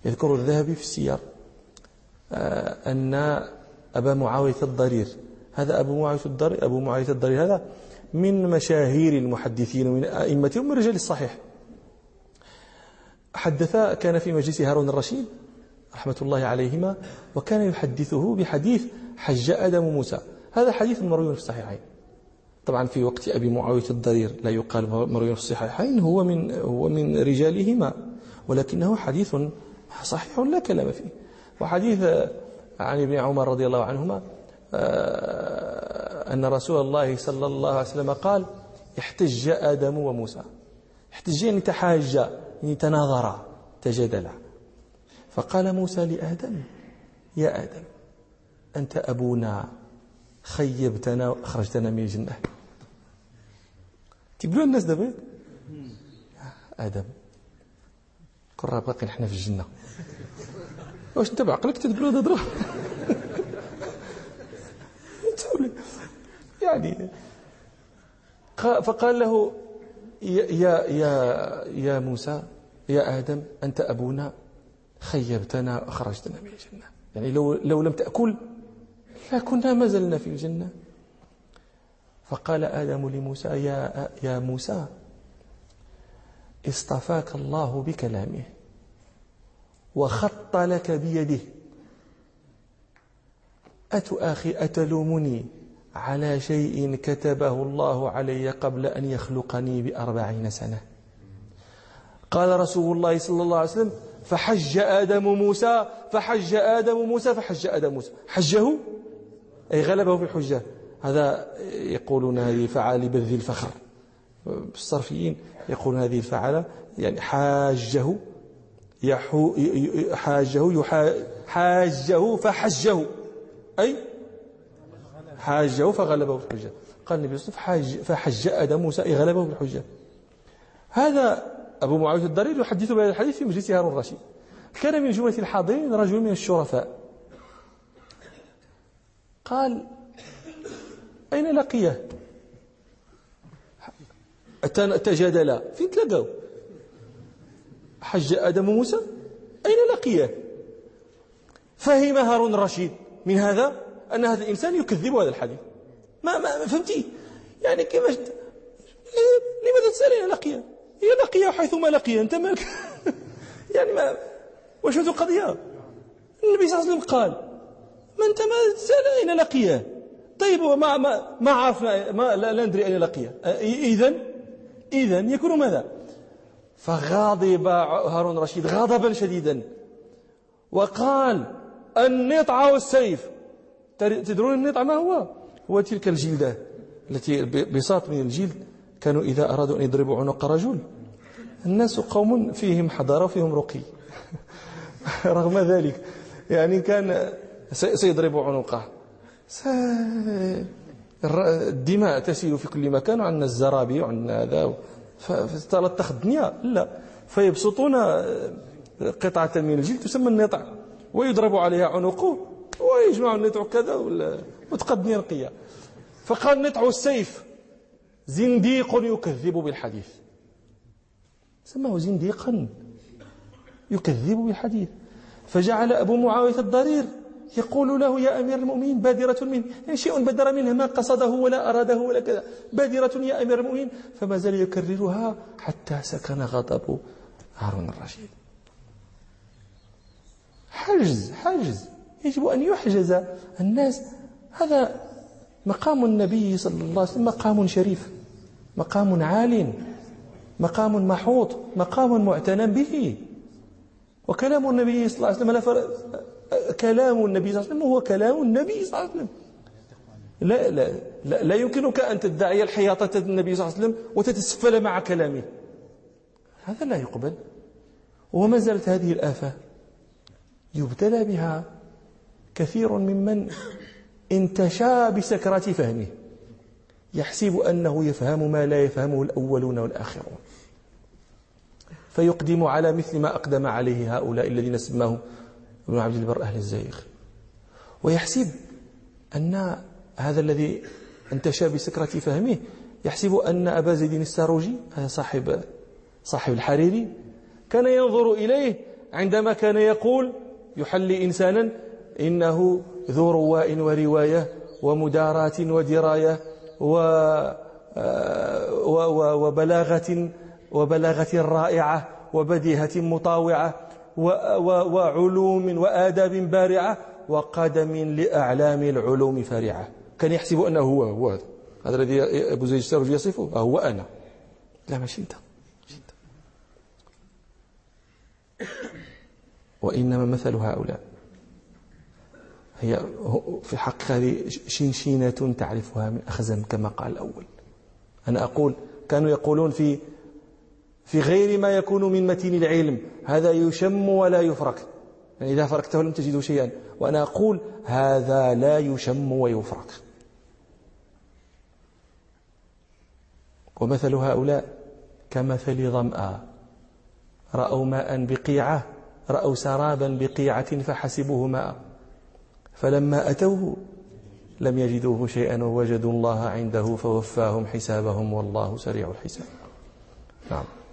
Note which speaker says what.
Speaker 1: يذكر الذهبي في السير أن أبا معاوية الضرير، هذا أبو معاوية الضرير هذا من مشاهير المحدثين ومن أئمتهم من رجال الصحيح. كان في مجلس هارون الرشيد رحمة الله عليهما، وكان يحدثه بحديث حج آدم موسى. هذا حديث مروي في الصحيحين. طبعا في وقت أبي معاوية الضرير لا يقال مروي في الصحيحين، هو من رجالهما، ولكنه حديث صحيح لا كلام فيه. وحديث عن ابن عمر رضي الله عنهما أن رسول الله صلى الله عليه وسلم قال: احتج آدم وموسى. احتج يعني تحاج، يعني تناظرا، تجادلا. فقال موسى لآدم: يا آدم، أنت أبونا، خيبتنا وأخرجتنا من الجنة. تقولوا الناس دابا آدم كون راه باقي نحن في الجنة، واش انت بعقلك تقولوا هذا ضرب؟ يعني فقال له: يا موسى، يا آدم، أنت أبونا، خيبتنا وأخرجتنا من الجنة. يعني لو لم تأكل لكنا ما زلنا في الجنة. فقال آدم لموسى: يا موسى، اصطفاك الله بكلامه وخط لك بيده، أتلومني على شيء كتبه الله علي قبل أن يخلقني ب40 سنة. قال رسول الله صلى الله عليه وسلم: فحج آدم موسى حجه أي غلبه في الحجة. هذا يقولون هذه الفعالة بذي الفخر، الصرفيين يقولون هذه الفعالة يعني حاجه فحجه، أي حاجه فغلبه في الحجة. قال النبي صلى الله عليه وسلم: فحج آدم موسى أي غلبه في الحجة. هذا أبو معاوية الضرير يحدث بهذا الحديث في مجلس هارون الرشيد. كان من جملة الحاضرين رجل من الشرفاء، قال: أين لقيه؟ تجادلا، فين تلقوا؟ حج آدم موسى، أين لقيه؟ فهم هارون الرشيد من هذا أن هذا الإنسان يكذب هذا الحديث. ما فهمتي؟ يعني كيفاش؟ لماذا تسأل أين لقيه؟ هي لقيه حيثما لقيه، أنت مالك؟ يعني واش هذه القضية؟ النبي صلى الله عليه وسلم قال: ما أنت ما تسأل أين لقيه؟ طيب ما عرفنا، لا ندري أين لقيه. إذن يكون ماذا؟ فغضب هارون الرشيد غضبا شديدا وقال: النطع والسيف. تدرون النطع ما هو؟ هو تلك الجلدة التي بساط من الجلد، كانوا إذا أرادوا أن يضربوا عنق رجل، الناس قوم فيهم حضارة وفيهم رقي رغم ذلك يعني كان سيضرب عنقه، الدماء تسيل في كل مكان، وعندنا الزرابي وعندنا هذا، فتلطخ الدنيا. لا، فيبسطون قطعة من الجلد تسمى النطع ويضرب عليها عنقه ويجمع النطع كذا وتقدني نقية. فقال: نطع السيف زنديق يكذب بالحديث. سماه زنديقا يكذب بالحديث. فجعل أبو معاوية الضرير يقول له: يا أمير المؤمنين، بادرة منه، يعني شيء بدر منه ما قصده ولا أراده ولا كذا، بادرة يا أمير المؤمنين. فما زال يكررها حتى سكن غضب هارون الرشيد. حجز يجب أن يحجز الناس. هذا مقام النبي صلى الله عليه وسلم، مقام شريف، مقام عال، مقام محوط، مقام معتنى به. وكلام النبي صلى الله عليه وسلم كلام النبي صلى الله عليه وسلم هو كلام النبي صلى الله عليه وسلم. لا يمكنك أن تدعي الحياطة النبي صلى الله عليه وسلم وتتسفل مع كلامه، هذا لا يقبل. وما زالت هذه الآفة يبتلى بها كثير ممن انتشى بسكرة فهمه، يحسب أنه يفهم ما لا يفهمه الأولون والآخرون، فيقدم على مثل ما أقدم عليه هؤلاء الذين سماهم ابن عبد البر أهل الزيغ، ويحسب أن هذا الذي انتشى بسكرة فهمه يحسب أن أبا زيد الساروجي، هذا صاحب الحريري، كان ينظر إليه عندما كان يقول يحلي إنسانا إنه ذو رواء ورواية ومداراة ودراية وبلاغة رائعة وبديهة مطاوعة وعلوم وآداب بارعة وقدم لأعلام العلوم فرعة. كان يحسب أنه هو هذا الذي أبو زيد السراج يصفه هو أنا. لا ماشي أنت. وإنما مثل هؤلاء هي في الحقيقة هذه شنشينة تعرفها من أخزم كما قال الأول. أنا أقول كانوا يقولون في غير ما يكون من متين العلم هذا يشم ولا يفرك، يعني إذا فركته لم تجدوا شيئا، وأنا أقول هذا لا يشم ويفرك. ومثل هؤلاء كمثل ظمآ رأوا ماء بقيعة، رأوا سرابا بقيعة فحسبوه ماء، فلما أتوه لم يجدوه شيئا ووجدوا الله عنده فوفاهم حسابهم والله سريع الحساب. نعم.